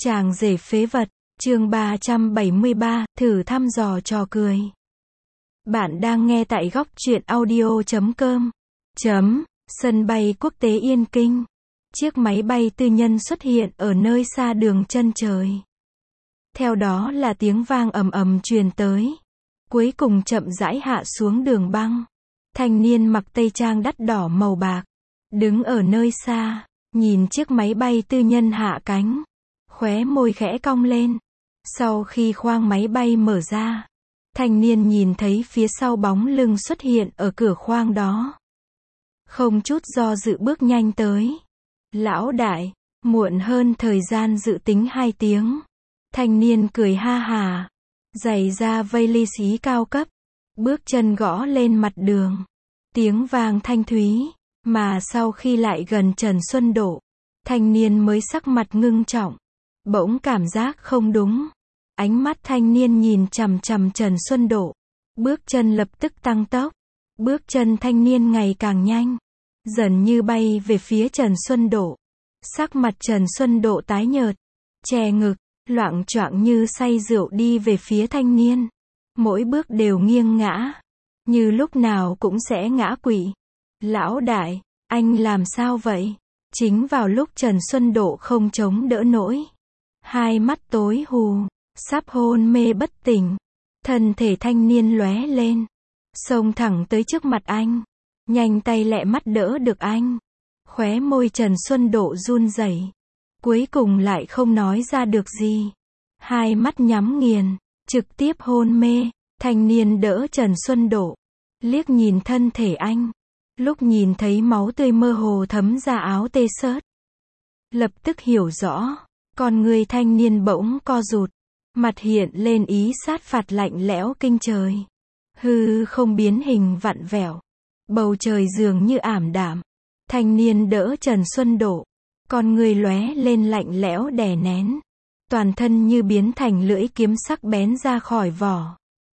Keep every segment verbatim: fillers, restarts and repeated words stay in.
Chàng rể phế vật, chương ba trăm bảy mươi ba, thử thăm dò trò cười. Bạn đang nghe tại góc truyện audio chấm com. Chấm, sân bay quốc tế Yên Kinh. Chiếc máy bay tư nhân xuất hiện ở nơi xa đường chân trời. Theo đó là tiếng vang ầm ầm truyền tới. Cuối cùng chậm rãi hạ xuống đường băng. Thanh niên mặc tây trang đắt đỏ màu bạc, đứng ở nơi xa, nhìn chiếc máy bay tư nhân hạ cánh. Khóe môi khẽ cong lên. Sau khi khoang máy bay mở ra, thanh niên nhìn thấy phía sau bóng lưng xuất hiện ở cửa khoang đó. Không chút do dự bước nhanh tới. Lão đại, muộn hơn thời gian dự tính hai tiếng. Thanh niên cười ha hà, giày da vây ly xí cao cấp, bước chân gõ lên mặt đường. Tiếng vang thanh thúy, mà sau khi lại gần Trần Xuân Độ, thanh niên mới sắc mặt ngưng trọng. Bỗng cảm giác không đúng. Ánh mắt thanh niên nhìn chằm chằm Trần Xuân Độ. Bước chân lập tức tăng tốc. Bước chân thanh niên ngày càng nhanh, dần như bay về phía Trần Xuân Độ. Sắc mặt Trần Xuân Độ tái nhợt, che ngực, loạng choạng như say rượu đi về phía thanh niên. Mỗi bước đều nghiêng ngã, như lúc nào cũng sẽ ngã quỵ. Lão đại, anh làm sao vậy? Chính vào lúc Trần Xuân Độ không chống đỡ nổi, hai mắt tối hù, sắp hôn mê bất tỉnh, thân thể thanh niên lóe lên, xông thẳng tới trước mặt anh, nhanh tay lẹ mắt đỡ được anh. Khóe môi Trần Xuân Độ run rẩy, cuối cùng lại không nói ra được gì. Hai mắt nhắm nghiền, trực tiếp hôn mê. Thanh niên đỡ Trần Xuân Độ, liếc nhìn thân thể anh. Lúc nhìn thấy máu tươi mơ hồ thấm ra áo tê xớt, lập tức hiểu rõ. Con người thanh niên bỗng co rụt, mặt hiện lên ý sát phạt lạnh lẽo kinh trời. Hư không biến hình vặn vẹo, bầu trời dường như ảm đạm. Thanh niên đỡ Trần Xuân Độ, con người lóe lên lạnh lẽo đè nén, toàn thân như biến thành lưỡi kiếm sắc bén ra khỏi vỏ.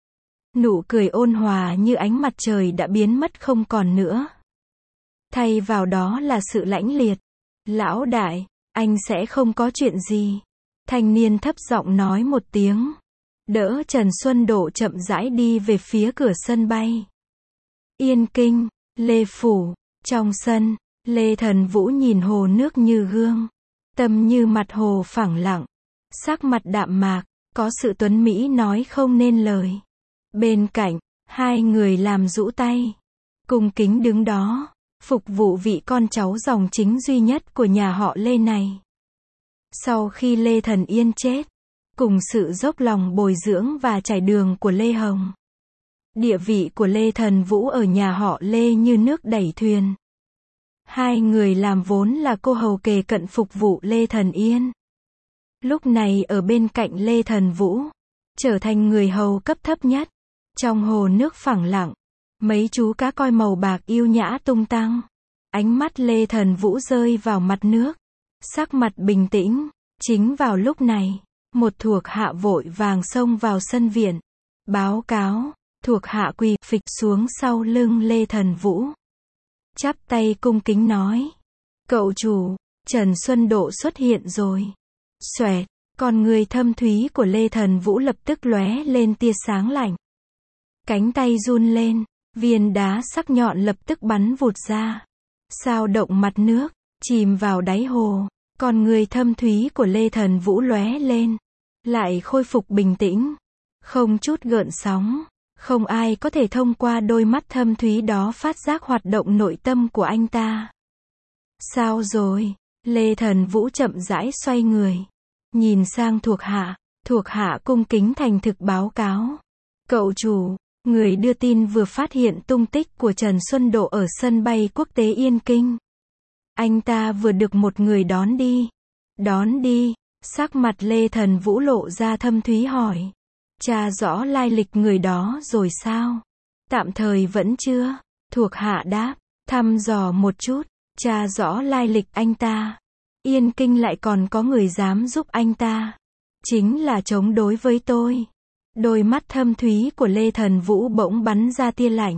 Nụ cười ôn hòa như ánh mặt trời đã biến mất không còn nữa. Thay vào đó là sự lãnh liệt. Lão đại, anh sẽ không có chuyện gì. Thanh niên thấp giọng nói một tiếng, đỡ Trần Xuân Độ chậm rãi đi về phía cửa sân bay Yên Kinh, Lê Phủ. Trong sân, Lê Thần Vũ nhìn hồ nước như gương, tâm như mặt hồ phẳng lặng, sắc mặt đạm mạc, có sự tuấn mỹ nói không nên lời. Bên cạnh, hai người làm rũ tay, cung kính đứng đó, phục vụ vị con cháu dòng chính duy nhất của nhà họ Lê này. Sau khi Lê Thần Yên chết, cùng sự dốc lòng bồi dưỡng và trải đường của Lê Hồng, địa vị của Lê Thần Vũ ở nhà họ Lê như nước đẩy thuyền. Hai người làm vốn là cô hầu kề cận phục vụ Lê Thần Yên, lúc này ở bên cạnh Lê Thần Vũ, trở thành người hầu cấp thấp nhất. Trong hồ nước phẳng lặng, mấy chú cá coi màu bạc yêu nhã tung tăng. Ánh mắt Lê Thần Vũ rơi vào mặt nước, sắc mặt bình tĩnh. Chính vào lúc này, một thuộc hạ vội vàng xông vào sân viện, báo cáo. Thuộc hạ quỳ phịch xuống sau lưng Lê Thần Vũ, chắp tay cung kính nói: Cậu chủ, Trần Xuân Độ xuất hiện rồi. Xoẹt, con người thâm thúy của Lê Thần Vũ lập tức lóe lên tia sáng lạnh. Cánh tay run lên, viên đá sắc nhọn lập tức bắn vụt ra, sao động mặt nước, chìm vào đáy hồ. Con người thâm thúy của Lê Thần Vũ lóe lên, lại khôi phục bình tĩnh, không chút gợn sóng. Không ai có thể thông qua đôi mắt thâm thúy đó phát giác hoạt động nội tâm của anh ta. Sao rồi? Lê Thần Vũ chậm rãi xoay người, nhìn sang thuộc hạ. Thuộc hạ cung kính thành thực báo cáo: Cậu chủ, người đưa tin vừa phát hiện tung tích của Trần Xuân Độ ở sân bay quốc tế Yên Kinh. Anh ta vừa được một người đón đi. Đón đi? Sắc mặt Lê Thần Vũ lộ ra thâm thúy hỏi: Tra rõ lai lịch người đó rồi sao? Tạm thời vẫn chưa. Thuộc hạ đáp: Thăm dò một chút, tra rõ lai lịch anh ta. Yên Kinh lại còn có người dám giúp anh ta, chính là chống đối với tôi. Đôi mắt thâm thúy của Lê Thần Vũ bỗng bắn ra tia lạnh.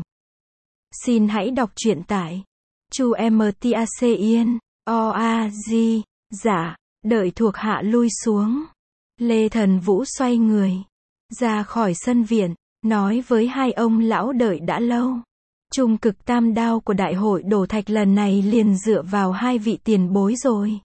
Xin hãy đọc truyện tại Chu em tê a xê Yên, o a gi, dạ. Đợi thuộc hạ lui xuống, Lê Thần Vũ xoay người ra khỏi sân viện, nói với hai ông lão đợi đã lâu. Trung cực tam đao của đại hội đổ thạch lần này liền dựa vào hai vị tiền bối rồi.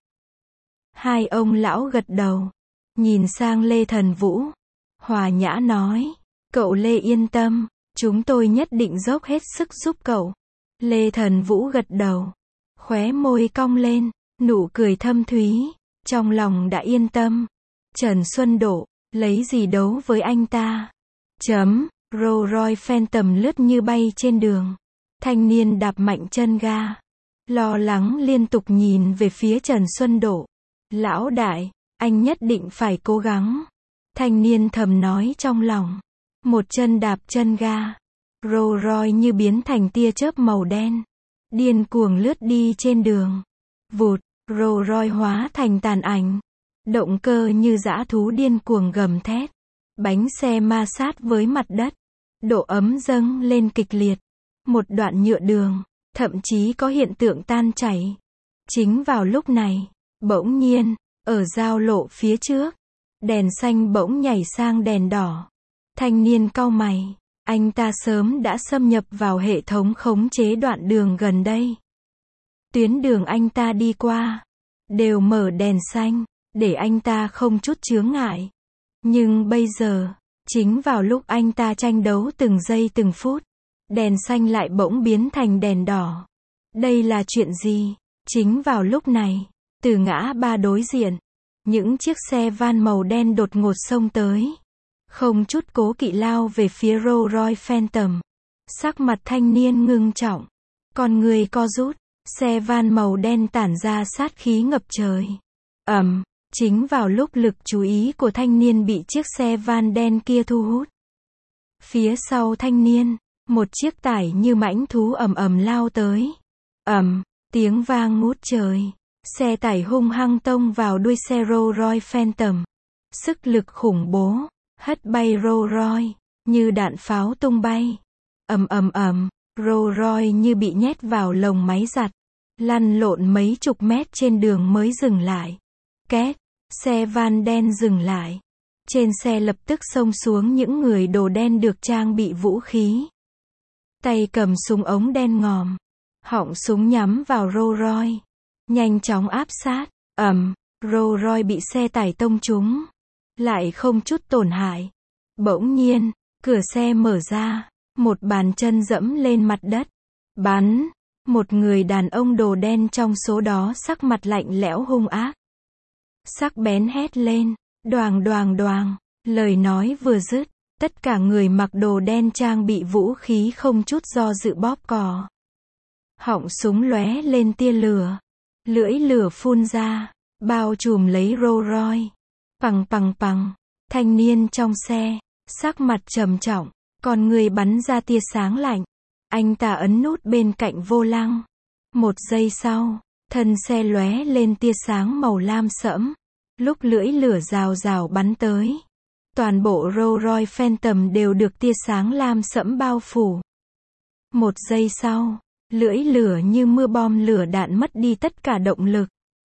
Hai ông lão gật đầu, nhìn sang Lê Thần Vũ, hòa nhã nói, cậu Lê yên tâm, chúng tôi nhất định dốc hết sức giúp cậu. Lê Thần Vũ gật đầu, khóe môi cong lên, nụ cười thâm thúy, trong lòng đã yên tâm. Trần Xuân Độ, lấy gì đấu với anh ta? Chấm, Rolls Royce Phantom lướt như bay trên đường. Thanh niên đạp mạnh chân ga, lo lắng liên tục nhìn về phía Trần Xuân Độ. Lão đại, anh nhất định phải cố gắng. Thanh niên thầm nói trong lòng. Một chân đạp chân ga, Rolls Royce như biến thành tia chớp màu đen, điên cuồng lướt đi trên đường. Vụt, Rolls Royce hóa thành tàn ảnh. Động cơ như dã thú điên cuồng gầm thét. Bánh xe ma sát với mặt đất. Độ ấm dâng lên kịch liệt. Một đoạn nhựa đường, thậm chí có hiện tượng tan chảy. Chính vào lúc này, bỗng nhiên, ở giao lộ phía trước, đèn xanh bỗng nhảy sang đèn đỏ. Thanh niên cau mày, anh ta sớm đã xâm nhập vào hệ thống khống chế đoạn đường gần đây. Tuyến đường anh ta đi qua, đều mở đèn xanh, để anh ta không chút chướng ngại. Nhưng bây giờ, chính vào lúc anh ta tranh đấu từng giây từng phút, đèn xanh lại bỗng biến thành đèn đỏ. Đây là chuyện gì? Chính vào lúc này, từ ngã ba đối diện, những chiếc xe van màu đen đột ngột xông tới. Không chút cố kỵ lao về phía Rolls Royce Phantom. Sắc mặt thanh niên ngưng trọng. Con người co rút, xe van màu đen tản ra sát khí ngập trời. Ầm, chính vào lúc lực chú ý của thanh niên bị chiếc xe van đen kia thu hút. Phía sau thanh niên, một chiếc tải như mãnh thú ầm ầm lao tới. Ầm, tiếng vang ngút trời. Xe tải hung hăng tông vào đuôi xe Rolls Royce Phantom. Sức lực khủng bố, hất bay Rolls Royce, như đạn pháo tung bay. Ầm ầm ầm, Rolls Royce như bị nhét vào lồng máy giặt, lăn lộn mấy chục mét trên đường mới dừng lại. Két, xe van đen dừng lại. Trên xe lập tức xông xuống những người đồ đen được trang bị vũ khí. Tay cầm súng ống đen ngòm, họng súng nhắm vào Rolls Royce, nhanh chóng áp sát. Ầm, Rolls Royce bị xe tải tông trúng, lại không chút tổn hại. Bỗng nhiên, cửa xe mở ra, một bàn chân dẫm lên mặt đất. Bắn, một người đàn ông đồ đen trong số đó sắc mặt lạnh lẽo hung ác. Sắc bén hét lên, đoàng đoàng đoàng, lời nói vừa dứt, tất cả người mặc đồ đen trang bị vũ khí không chút do dự bóp cò. Họng súng lóe lên tia lửa, lưỡi lửa phun ra, bao trùm lấy Rolls Royce. Pằng pằng pằng, thanh niên trong xe, sắc mặt trầm trọng, con người bắn ra tia sáng lạnh. Anh ta ấn nút bên cạnh vô lăng. Một giây sau, thân xe lóe lên tia sáng màu lam sẫm. Lúc lưỡi lửa rào rào bắn tới, toàn bộ Rolls Royce Phantom đều được tia sáng lam sẫm bao phủ. Một giây sau, lưỡi lửa như mưa bom lửa đạn mất đi tất cả động lực.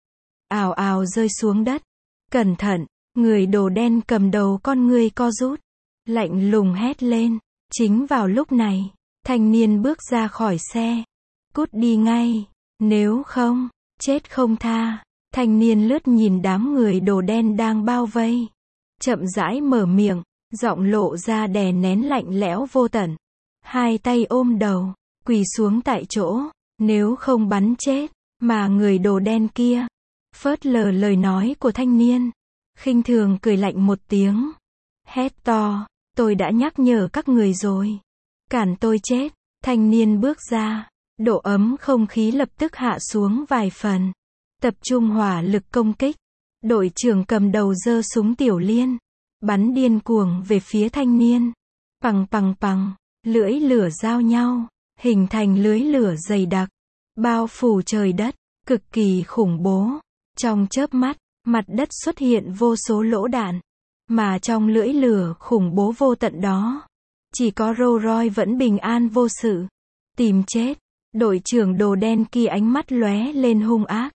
Ào ào rơi xuống đất. Cẩn thận, người đồ đen cầm đầu con người co rút, lạnh lùng hét lên. Chính vào lúc này, thanh niên bước ra khỏi xe. Cút đi ngay, nếu không, chết không tha. Thanh niên lướt nhìn đám người đồ đen đang bao vây, chậm rãi mở miệng, giọng lộ ra đè nén lạnh lẽo vô tận. Hai tay ôm đầu, quỳ xuống tại chỗ, nếu không bắn chết. Mà người đồ đen kia phớt lờ lời nói của thanh niên, khinh thường cười lạnh một tiếng, hét to, tôi đã nhắc nhở các người rồi, cản tôi chết. Thanh niên bước ra, độ ấm không khí lập tức hạ xuống vài phần, tập trung hỏa lực công kích. Đội trưởng cầm đầu giơ súng tiểu liên, bắn điên cuồng về phía thanh niên. Pằng pằng pằng, lưỡi lửa giao nhau, hình thành lưới lửa dày đặc, bao phủ trời đất, cực kỳ khủng bố. Trong chớp mắt, mặt đất xuất hiện vô số lỗ đạn, mà trong lưỡi lửa khủng bố vô tận đó, chỉ có Rolls Royce vẫn bình an vô sự. Tìm chết. Đội trưởng đồ đen kia ánh mắt lóe lên hung ác,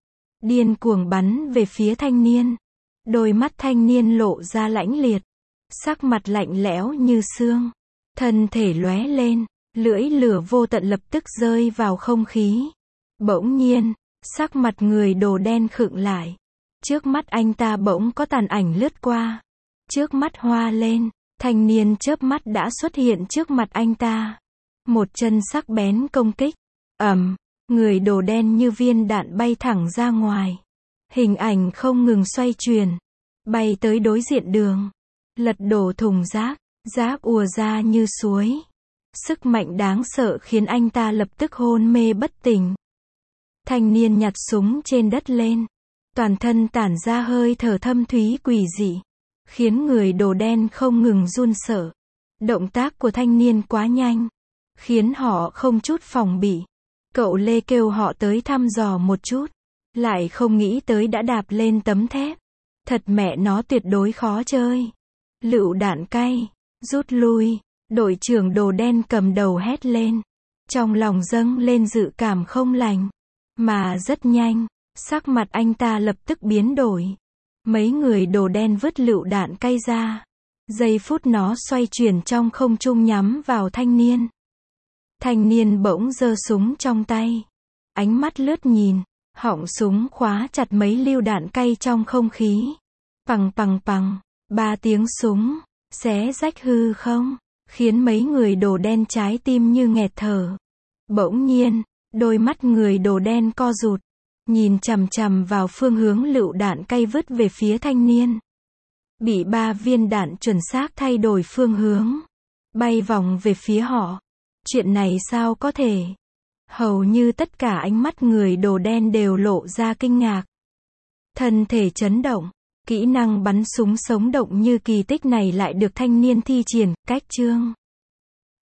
điên cuồng bắn về phía thanh niên. Đôi mắt thanh niên lộ ra lãnh liệt, sắc mặt lạnh lẽo như xương, thân thể lóe lên, lưỡi lửa vô tận lập tức rơi vào không khí. Bỗng nhiên, sắc mặt người đồ đen khựng lại. Trước mắt anh ta bỗng có tàn ảnh lướt qua. Trước mắt hoa lên, thanh niên chớp mắt đã xuất hiện trước mặt anh ta. Một chân sắc bén công kích. Ầm, người đồ đen như viên đạn bay thẳng ra ngoài. Hình ảnh không ngừng xoay chuyển, bay tới đối diện đường, lật đổ thùng rác, rác ùa ra như suối. Sức mạnh đáng sợ khiến anh ta lập tức hôn mê bất tỉnh. Thanh niên nhặt súng trên đất lên, toàn thân tản ra hơi thở thâm thúy quỷ dị, khiến người đồ đen không ngừng run sợ. Động tác của thanh niên quá nhanh, khiến họ không chút phòng bị. Cậu Lê kêu họ tới thăm dò một chút, lại không nghĩ tới đã đạp lên tấm thép. Thật mẹ nó tuyệt đối khó chơi. Lựu đạn cay, rút lui, đội trưởng đồ đen cầm đầu hét lên. Trong lòng dâng lên dự cảm không lành. Mà rất nhanh, sắc mặt anh ta lập tức biến đổi. Mấy người đồ đen vứt lựu đạn cay ra. Giây phút nó xoay chuyển trong không trung nhắm vào thanh niên. Thanh niên bỗng giơ súng trong tay. Ánh mắt lướt nhìn, họng súng khóa chặt mấy lưu đạn cay trong không khí. Pằng pằng pằng, ba tiếng súng, xé rách hư không, khiến mấy người đồ đen trái tim như nghẹt thở. Bỗng nhiên, đôi mắt người đồ đen co rụt, nhìn chằm chằm vào phương hướng lựu đạn cay vứt về phía thanh niên. Bị ba viên đạn chuẩn xác thay đổi phương hướng, bay vòng về phía họ. Chuyện này sao có thể? Hầu như tất cả ánh mắt người đồ đen đều lộ ra kinh ngạc. Thân thể chấn động, kỹ năng bắn súng sống động như kỳ tích này lại được thanh niên thi triển, cách chương.